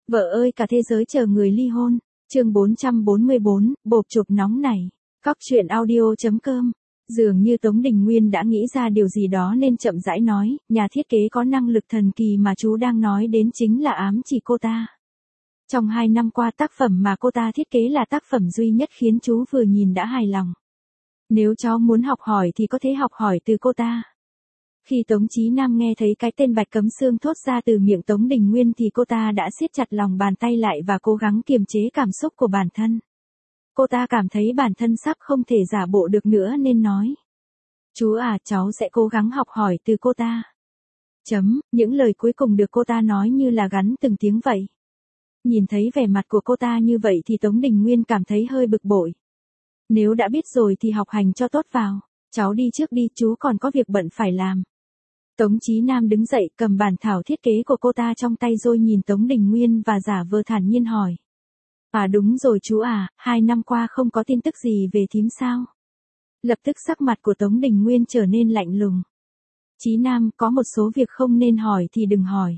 Vợ ơi cả thế giới chờ người ly hôn. Chương 444, bộp chộp nóng này. Cóc truyện audio.com. Dường như Tống Đình Nguyên đã nghĩ ra điều gì đó nên chậm rãi nói, nhà thiết kế có năng lực thần kỳ mà chú đang nói đến chính là ám chỉ cô ta. Trong 2 năm qua tác phẩm mà cô ta thiết kế là tác phẩm duy nhất khiến chú vừa nhìn đã hài lòng. Nếu cháu muốn học hỏi thì có thể học hỏi từ cô ta. Khi Tống Chí Nam nghe thấy cái tên Bạch Cấm Sương thốt ra từ miệng Tống Đình Nguyên thì cô ta đã siết chặt lòng bàn tay lại và cố gắng kiềm chế cảm xúc của bản thân. Cô ta cảm thấy bản thân sắp không thể giả bộ được nữa nên nói. Chú à, cháu sẽ cố gắng học hỏi từ cô ta. Những lời cuối cùng được cô ta nói như là gắn từng tiếng vậy. Nhìn thấy vẻ mặt của cô ta như vậy thì Tống Đình Nguyên cảm thấy hơi bực bội. Nếu đã biết rồi thì học hành cho tốt vào. Cháu đi trước đi, chú còn có việc bận phải làm. Tống Chí Nam đứng dậy cầm bản thảo thiết kế của cô ta trong tay rồi nhìn Tống Đình Nguyên và giả vờ thản nhiên hỏi. À đúng rồi chú à, 2 năm qua không có tin tức gì về thím sao? Lập tức sắc mặt của Tống Đình Nguyên trở nên lạnh lùng. Chí Nam, có một số việc không nên hỏi thì đừng hỏi.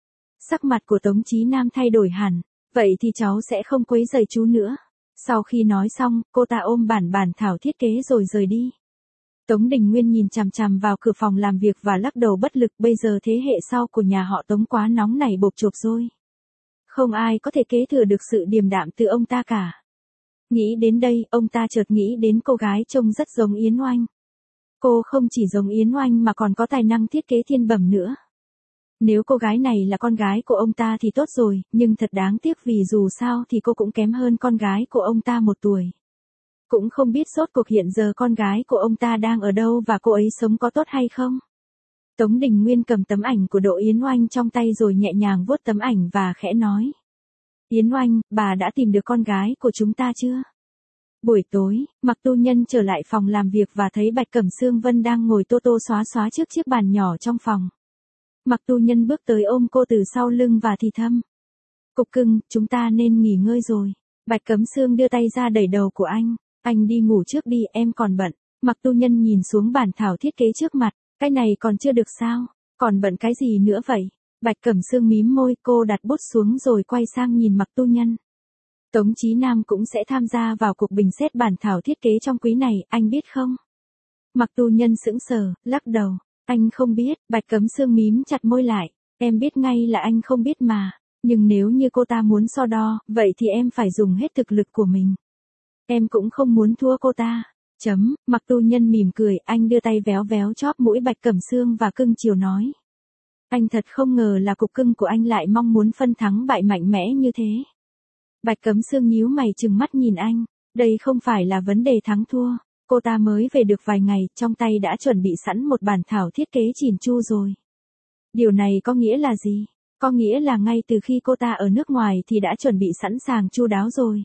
Sắc mặt của Tống Chí Nam thay đổi hẳn, vậy thì cháu sẽ không quấy rầy chú nữa. Sau khi nói xong, cô ta ôm bản thảo thiết kế rồi rời đi. Tống Đình Nguyên nhìn chằm chằm vào cửa phòng làm việc và lắc đầu bất lực, bây giờ thế hệ sau của nhà họ Tống quá nóng nảy bộp chộp rồi. Không ai có thể kế thừa được sự điềm đạm từ ông ta cả. Nghĩ đến đây, ông ta chợt nghĩ đến cô gái trông rất giống Yến Oanh. Cô không chỉ giống Yến Oanh mà còn có tài năng thiết kế thiên bẩm nữa. Nếu cô gái này là con gái của ông ta thì tốt rồi, nhưng thật đáng tiếc vì dù sao thì cô cũng kém hơn con gái của ông ta 1 tuổi. Cũng không biết rốt cuộc hiện giờ con gái của ông ta đang ở đâu và cô ấy sống có tốt hay không. Tống Đình Nguyên cầm tấm ảnh của Đỗ Yến Oanh trong tay rồi nhẹ nhàng vuốt tấm ảnh và khẽ nói. Yến Oanh, bà đã tìm được con gái của chúng ta chưa? Buổi tối, Mạc Tu Nhân trở lại phòng làm việc và thấy Bạch Cẩm Sương Vân đang ngồi tô tô xóa xóa trước chiếc bàn nhỏ trong phòng. Mạc Tu Nhân bước tới ôm cô từ sau lưng và thì thầm. Cục cưng, chúng ta nên nghỉ ngơi rồi. Bạch Cẩm Sương đưa tay ra đẩy đầu của anh. Anh đi ngủ trước đi, em còn bận. Mạc Tu Nhân nhìn xuống bản thảo thiết kế trước mặt. Cái này còn chưa được sao? Còn bận cái gì nữa vậy? Bạch Cẩm Sương mím môi, cô đặt bút xuống rồi quay sang nhìn Mạc Tu Nhân. Tống Chí Nam cũng sẽ tham gia vào cuộc bình xét bản thảo thiết kế trong quý này, anh biết không? Mạc Tu Nhân sững sờ, lắc đầu. Anh không biết. Bạch Cẩm Sương mím chặt môi lại. Em biết ngay là anh không biết mà. Nhưng nếu như cô ta muốn so đo, vậy thì em phải dùng hết thực lực của mình. Em cũng không muốn thua cô ta. Mạc Tu Nhân mỉm cười, anh đưa tay véo véo chóp mũi Bạch Cẩm Sương và cưng chiều nói. Anh thật không ngờ là cục cưng của anh lại mong muốn phân thắng bại mạnh mẽ như thế. Bạch Cẩm Sương nhíu mày trừng mắt nhìn anh. Đây không phải là vấn đề thắng thua. Cô ta mới về được vài ngày, trong tay đã chuẩn bị sẵn một bản thảo thiết kế chỉn chu rồi. Điều này có nghĩa là gì? Có nghĩa là ngay từ khi cô ta ở nước ngoài thì đã chuẩn bị sẵn sàng chu đáo rồi.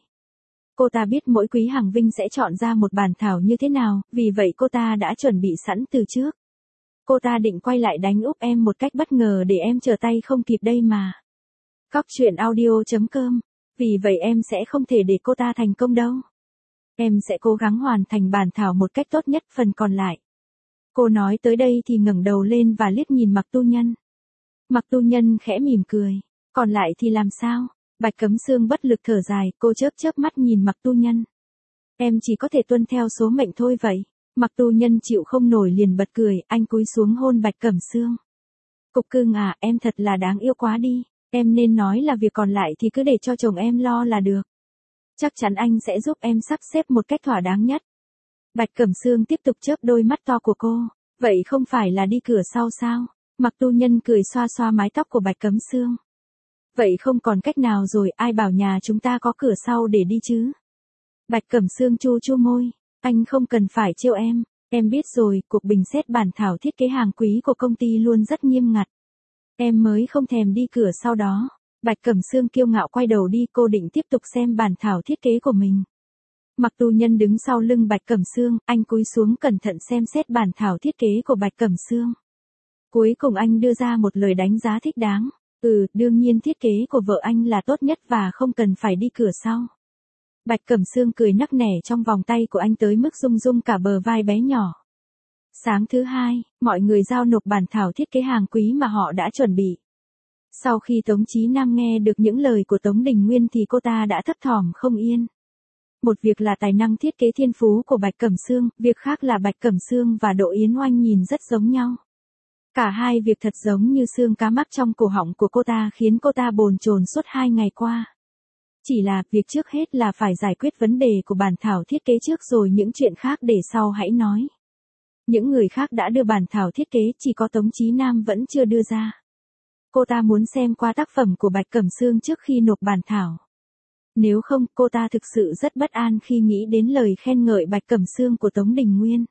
Cô ta biết mỗi quý Hằng Vinh sẽ chọn ra một bản thảo như thế nào, vì vậy cô ta đã chuẩn bị sẵn từ trước. Cô ta định quay lại đánh úp em một cách bất ngờ để em trở tay không kịp đây mà. Cóc truyện audio.com. Vì vậy em sẽ không thể để cô ta thành công đâu. Em sẽ cố gắng hoàn thành bản thảo một cách tốt nhất phần còn lại. Cô nói tới đây thì ngẩng đầu lên và liếc nhìn Mạc Tu Nhân. Mạc Tu Nhân khẽ mỉm cười. Còn lại thì làm sao? Bạch Cẩm Sương bất lực thở dài, cô chớp mắt nhìn Mạc Tu Nhân. Em chỉ có thể tuân theo số mệnh thôi vậy. Mạc Tu Nhân chịu không nổi liền bật cười, anh cúi xuống hôn Bạch Cẩm Sương. Cục cưng à, em thật là đáng yêu quá đi. Em nên nói là việc còn lại thì cứ để cho chồng em lo là được. Chắc chắn anh sẽ giúp em sắp xếp một cách thỏa đáng nhất. Bạch Cẩm Sương tiếp tục chớp đôi mắt to của cô. Vậy không phải là đi cửa sau sao? Mạc Tu Nhân cười xoa xoa mái tóc của Bạch Cẩm Sương. Vậy không còn cách nào rồi, ai bảo nhà chúng ta có cửa sau để đi chứ? Bạch Cẩm Sương chu chu môi. Anh không cần phải trêu em biết rồi, cuộc bình xét bản thảo thiết kế hàng quý của công ty luôn rất nghiêm ngặt. Em mới không thèm đi cửa sau đó. Bạch Cẩm Sương kiêu ngạo quay đầu đi, cô định tiếp tục xem bản thảo thiết kế của mình. Mạc Tu Nhân đứng sau lưng Bạch Cẩm Sương, anh cúi xuống cẩn thận xem xét bản thảo thiết kế của Bạch Cẩm Sương. Cuối cùng anh đưa ra một lời đánh giá thích đáng. Đương nhiên thiết kế của vợ anh là tốt nhất và không cần phải đi cửa sau. Bạch Cẩm Sương cười nắc nẻ trong vòng tay của anh tới mức rung rung cả bờ vai bé nhỏ. Sáng thứ 2, mọi người giao nộp bản thảo thiết kế hàng quý mà họ đã chuẩn bị. Sau khi Tống Chí Nam nghe được những lời của Tống Đình Nguyên thì cô ta đã thấp thỏm không yên. Một việc là tài năng thiết kế thiên phú của Bạch Cẩm Sương, việc khác là Bạch Cẩm Sương và Đỗ Yến Oanh nhìn rất giống nhau. Cả hai việc thật giống như xương cá mắc trong cổ họng của cô ta khiến cô ta bồn chồn suốt 2 ngày qua. Chỉ là, việc trước hết là phải giải quyết vấn đề của bản thảo thiết kế trước rồi những chuyện khác để sau hãy nói. Những người khác đã đưa bản thảo thiết kế, chỉ có Tống Chí Nam vẫn chưa đưa ra. Cô ta muốn xem qua tác phẩm của Bạch Cẩm Sương trước khi nộp bản thảo. Nếu không, cô ta thực sự rất bất an khi nghĩ đến lời khen ngợi Bạch Cẩm Sương của Tống Đình Nguyên.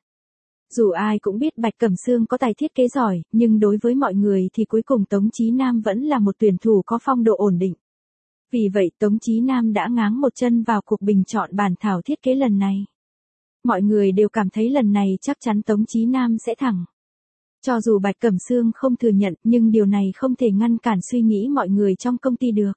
Dù ai cũng biết Bạch Cẩm Sương có tài thiết kế giỏi, nhưng đối với mọi người thì cuối cùng Tống Chí Nam vẫn là một tuyển thủ có phong độ ổn định. Vì vậy Tống Chí Nam đã ngáng một chân vào cuộc bình chọn bản thảo thiết kế lần này. Mọi người đều cảm thấy lần này chắc chắn Tống Chí Nam sẽ thắng. Cho dù Bạch Cẩm Sương không thừa nhận, nhưng điều này không thể ngăn cản suy nghĩ mọi người trong công ty được.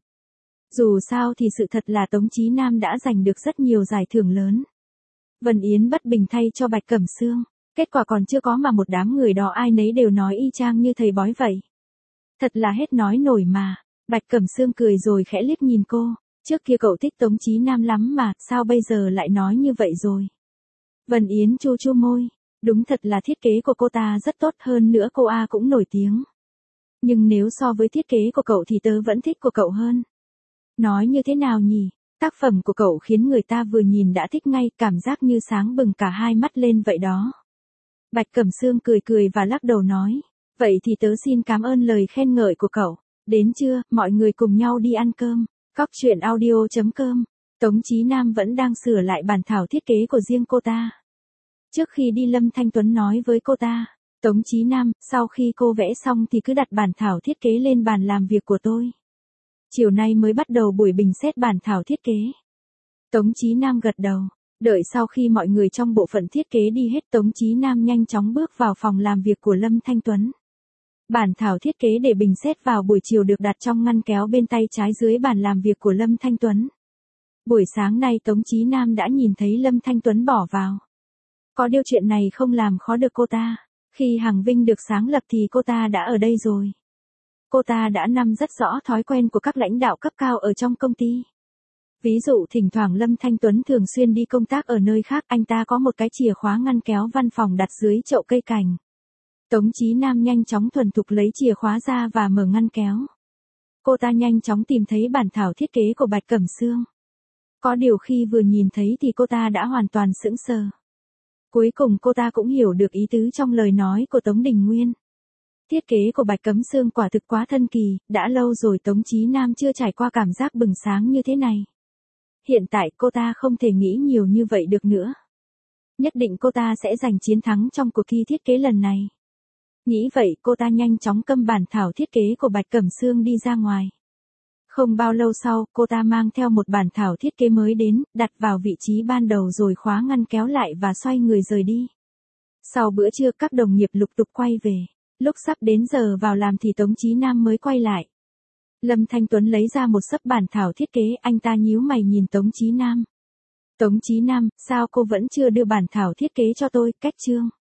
Dù sao thì sự thật là Tống Chí Nam đã giành được rất nhiều giải thưởng lớn. Vân Yến bất bình thay cho Bạch Cẩm Sương. Kết quả còn chưa có mà một đám người đó ai nấy đều nói y chang như thầy bói vậy. Thật là hết nói nổi mà. Bạch Cẩm Sương cười rồi khẽ liếc nhìn cô. Trước kia cậu thích Tống Chí Nam lắm mà, sao bây giờ lại nói như vậy rồi? Vân Yến chu chu môi. Đúng thật là thiết kế của cô ta rất tốt, hơn nữa cô A cũng nổi tiếng. Nhưng nếu so với thiết kế của cậu thì tớ vẫn thích của cậu hơn. Nói như thế nào nhỉ? Tác phẩm của cậu khiến người ta vừa nhìn đã thích ngay, cảm giác như sáng bừng cả hai mắt lên vậy đó. Bạch Cẩm Sương cười cười và lắc đầu nói. Vậy thì tớ xin cảm ơn lời khen ngợi của cậu. Đến trưa, mọi người cùng nhau đi ăn cơm. Cóc truyện audio.com. Tống Chí Nam vẫn đang sửa lại bản thảo thiết kế của riêng cô ta. Trước khi đi Lâm Thanh Tuấn nói với cô ta. Tống Chí Nam, sau khi cô vẽ xong thì cứ đặt bản thảo thiết kế lên bàn làm việc của tôi. Chiều nay mới bắt đầu buổi bình xét bản thảo thiết kế. Tống Chí Nam gật đầu. Đợi sau khi mọi người trong bộ phận thiết kế đi hết, Tống Chí Nam nhanh chóng bước vào phòng làm việc của Lâm Thanh Tuấn. Bản thảo thiết kế để bình xét vào buổi chiều được đặt trong ngăn kéo bên tay trái dưới bàn làm việc của Lâm Thanh Tuấn. Buổi sáng nay Tống Chí Nam đã nhìn thấy Lâm Thanh Tuấn bỏ vào. Có điều chuyện này không làm khó được cô ta. Khi Hằng Vinh được sáng lập thì cô ta đã ở đây rồi. Cô ta đã nắm rất rõ thói quen của các lãnh đạo cấp cao ở trong công ty. Ví dụ thỉnh thoảng Lâm Thanh Tuấn thường xuyên đi công tác ở nơi khác, anh ta có một cái chìa khóa ngăn kéo văn phòng đặt dưới chậu cây cảnh. Tống Chí Nam nhanh chóng thuần thục lấy chìa khóa ra và mở ngăn kéo. Cô ta nhanh chóng tìm thấy bản thảo thiết kế của Bạch Cẩm Sương. Có điều khi vừa nhìn thấy thì cô ta đã hoàn toàn sững sờ. Cuối cùng cô ta cũng hiểu được ý tứ trong lời nói của Tống Đình Nguyên. Thiết kế của Bạch Cẩm Sương quả thực quá thần kỳ, đã lâu rồi Tống Chí Nam chưa trải qua cảm giác bừng sáng như thế này. Hiện tại cô ta không thể nghĩ nhiều như vậy được nữa. Nhất định cô ta sẽ giành chiến thắng trong cuộc thi thiết kế lần này. Nghĩ vậy cô ta nhanh chóng câm bản thảo thiết kế của Bạch Cẩm Sương đi ra ngoài. Không bao lâu sau, cô ta mang theo một bản thảo thiết kế mới đến, đặt vào vị trí ban đầu rồi khóa ngăn kéo lại và xoay người rời đi. Sau bữa trưa các đồng nghiệp lục tục quay về. Lúc sắp đến giờ vào làm thì Tống Chí Nam mới quay lại. Lâm Thanh Tuấn lấy ra một xấp bản thảo thiết kế, anh ta nhíu mày nhìn Tống Chí Nam. Tống Chí Nam, sao cô vẫn chưa đưa bản thảo thiết kế cho tôi, cách chương?